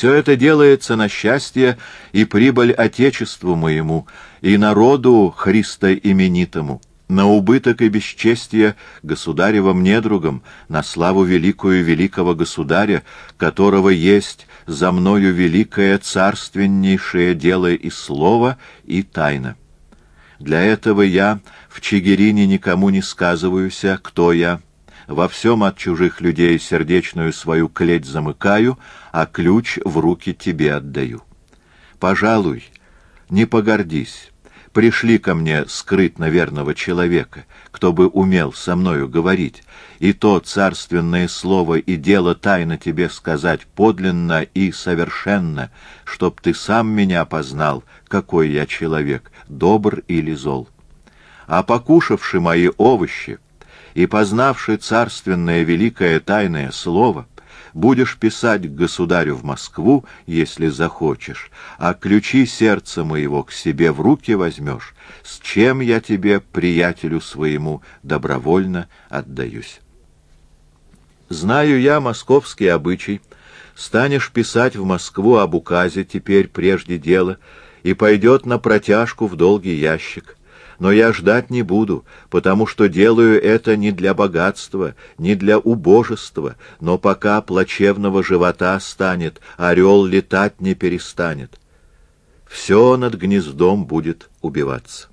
Все это делается на счастье и прибыль Отечеству моему и народу Христоименитому, на убыток и бесчестие государевым недругам, на славу великую великого государя, которого есть за мною великое царственнейшее дело и слово, и тайна. Для этого я в Чигирине никому не сказываюся, кто я, во всем от чужих людей сердечную свою клеть замыкаю, а ключ в руки тебе отдаю. Пожалуй, не погордись, пришли ко мне скрытно верного человека, кто бы умел со мною говорить, и то царственное слово и дело тайно тебе сказать подлинно и совершенно, чтоб ты сам меня познал, какой я человек, добр или зол. А покушавши мои овощи и познавши царственное великое тайное слово, будешь писать к государю в Москву, если захочешь, а ключи сердца моего к себе в руки возьмешь, с чем я тебе, приятелю своему, добровольно отдаюсь. Знаю я московский обычай, станешь писать в Москву об указе теперь прежде дела, и пойдет на протяжку в долгий ящик. Но я ждать не буду, потому что делаю это не для богатства, не для убожества, но пока плачевного живота станет, орел летать не перестанет. Все над гнездом будет убиваться.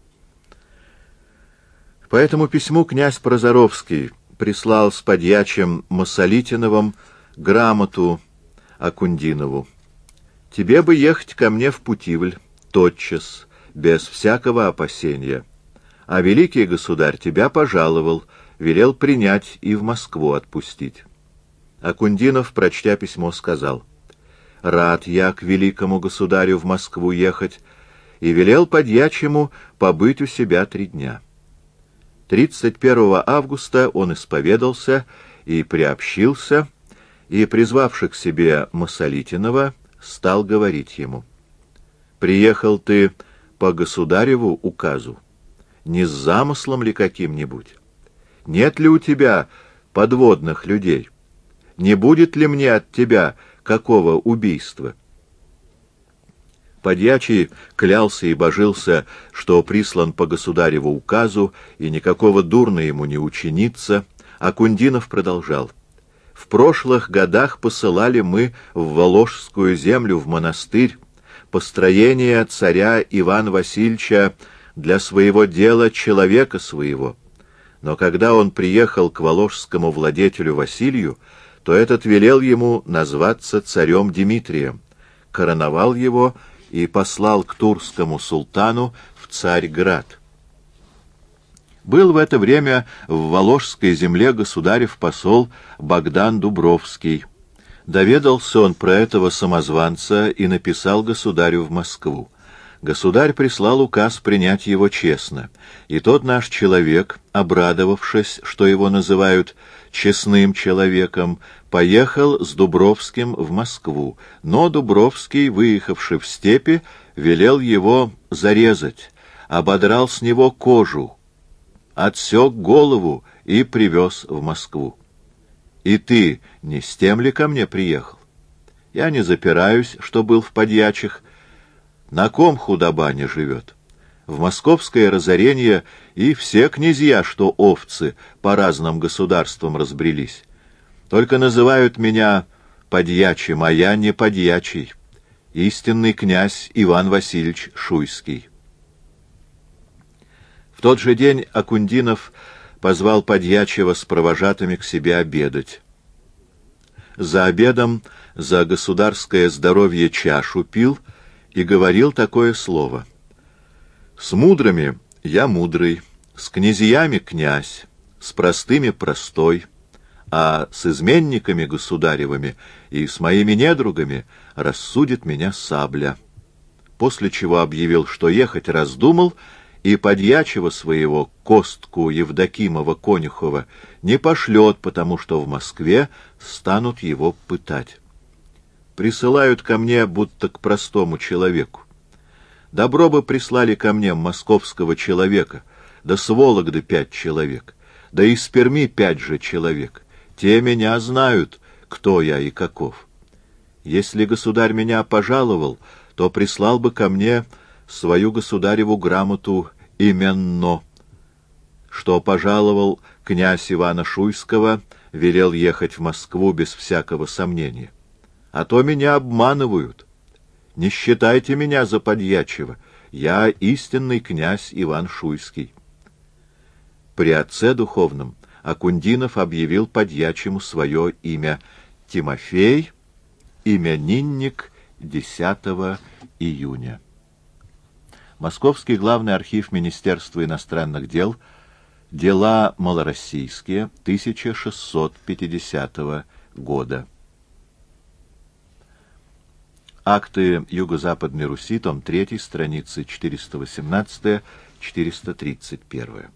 По этому письму князь Прозоровский прислал с подьячим Масолитиновым грамоту Акундинову. «Тебе бы ехать ко мне в Путивль тотчас, без всякого опасения. А великий государь тебя пожаловал, велел принять и в Москву отпустить». Акундинов, прочтя письмо, сказал: «Рад я к великому государю в Москву ехать», и велел подьячему побыть у себя 3 дня. 31 августа он исповедался и приобщился, и, призвавши к себе Масолитинова, стал говорить ему: «Приехал ты по государеву указу, не с замыслом ли каким-нибудь? Нет ли у тебя подводных людей? Не будет ли мне от тебя какого убийства?» Подьячий клялся и божился, что прислан по государеву указу, и никакого дурно ему не учинится. А Акундинов продолжал: «В прошлых годах посылали мы в Воложскую землю, в монастырь, построение царя Ивана Васильевича для своего дела человека своего. Но когда он приехал к воложскому владетелю Василию, то этот велел ему назваться царем Дмитрием, короновал его и послал к турскому султану в Царьград. Был в это время в Воложской земле государев посол Богдан Дубровский. Доведался он про этого самозванца и написал государю в Москву. Государь прислал указ принять его честно, и тот наш человек, обрадовавшись, что его называют честным человеком, поехал с Дубровским в Москву, но Дубровский, выехавший в степи, велел его зарезать, ободрал с него кожу, отсек голову и привез в Москву. И ты не с тем ли ко мне приехал? Я не запираюсь, что был в подьячих. На ком худоба не живет? В московское разорение и все князья, что овцы, по разным государствам разбрелись. Только называют меня подьячим, а я не подьячий. Истинный князь Иван Васильевич Шуйский». В тот же день Акундинов позвал подьячего с провожатыми к себе обедать. За обедом за государское здоровье чашу пил и говорил такое слово: «С мудрыми я мудрый, с князьями князь, с простыми простой, а с изменниками государевыми и с моими недругами рассудит меня сабля». После чего объявил, что ехать раздумал, и подьячего своего Костку Евдокимова-Конюхова не пошлет, потому что в Москве станут его пытать. Присылают ко мне, будто к простому человеку. Добро бы прислали ко мне московского человека, да с Вологды 5 человек, да из Перми 5 же человек. Те меня знают, кто я и каков. Если государь меня пожаловал, то прислал бы ко мне свою государеву грамоту именно, что пожаловал князь Ивана Шуйского, велел ехать в Москву без всякого сомнения. А то меня обманывают. Не считайте меня за подьячего. Я истинный князь Иван Шуйский. При отце духовном Акундинов объявил подьячему свое имя Тимофей, именинник 10 июня. Московский главный архив Министерства иностранных дел, дела малороссийские, 1650 года. Акты Юго-Западной Руси, том 3, страницы 418-431.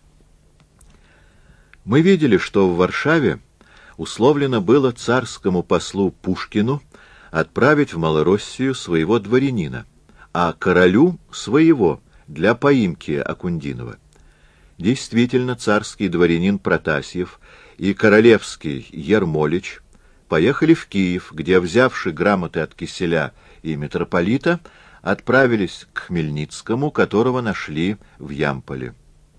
Мы видели, что в Варшаве условлено было царскому послу Пушкину отправить в Малороссию своего дворянина, а королю своего для поимки Акундинова. Действительно, царский дворянин Протасьев и королевский Ермолич поехали в Киев, где, взявши грамоты от Киселя и митрополита, отправились к Хмельницкому, которого нашли в Ямполе.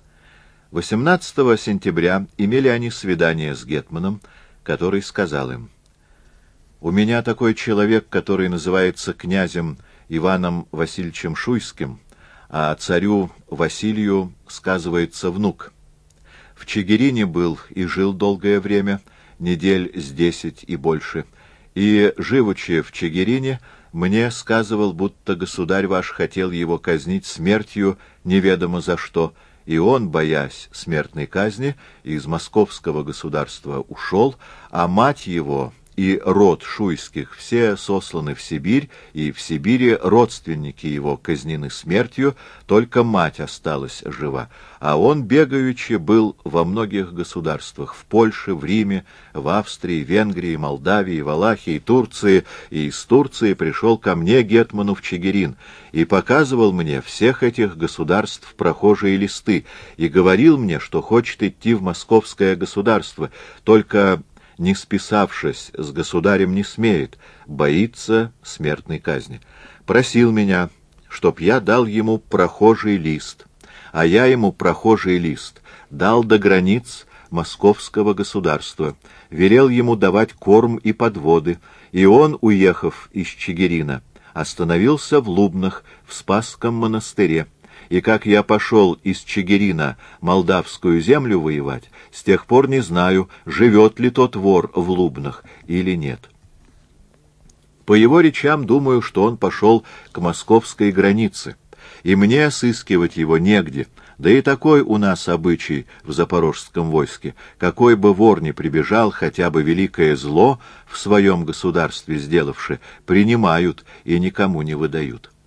18 сентября имели они свидание с гетманом, который сказал им: «У меня такой человек, который называется князем Иваном Васильевичем Шуйским, а царю Василию сказывается внук. В Чигирине был и жил долгое время, недель с 10 и больше, и, живучи в Чигирине, мне сказывал, будто государь ваш хотел его казнить смертью неведомо за что, и он, боясь смертной казни, из московского государства ушел, а мать его и род Шуйских все сосланы в Сибирь, и в Сибири родственники его казнены смертью, только мать осталась жива. А он, бегаючи, был во многих государствах: в Польше, в Риме, в Австрии, Венгрии, Молдавии, Валахии, Турции, и из Турции пришел ко мне, гетману, в Чигирин, и показывал мне всех этих государств прохожие листы, и говорил мне, что хочет идти в московское государство, только, не списавшись с государем, не смеет, боится смертной казни. Просил меня, чтоб я дал ему прохожий лист, а я ему прохожий лист дал до границ московского государства, велел ему давать корм и подводы, и он, уехав из Чигирина, остановился в Лубнах, в Спасском монастыре. И как я пошел из Чигирина молдавскую землю воевать, с тех пор не знаю, живет ли тот вор в Лубнах или нет. По его речам думаю, что он пошел к московской границе, и мне сыскивать его негде, да и такой у нас обычай в запорожском войске: какой бы вор ни прибежал, хотя бы великое зло в своем государстве сделавши, принимают и никому не выдают.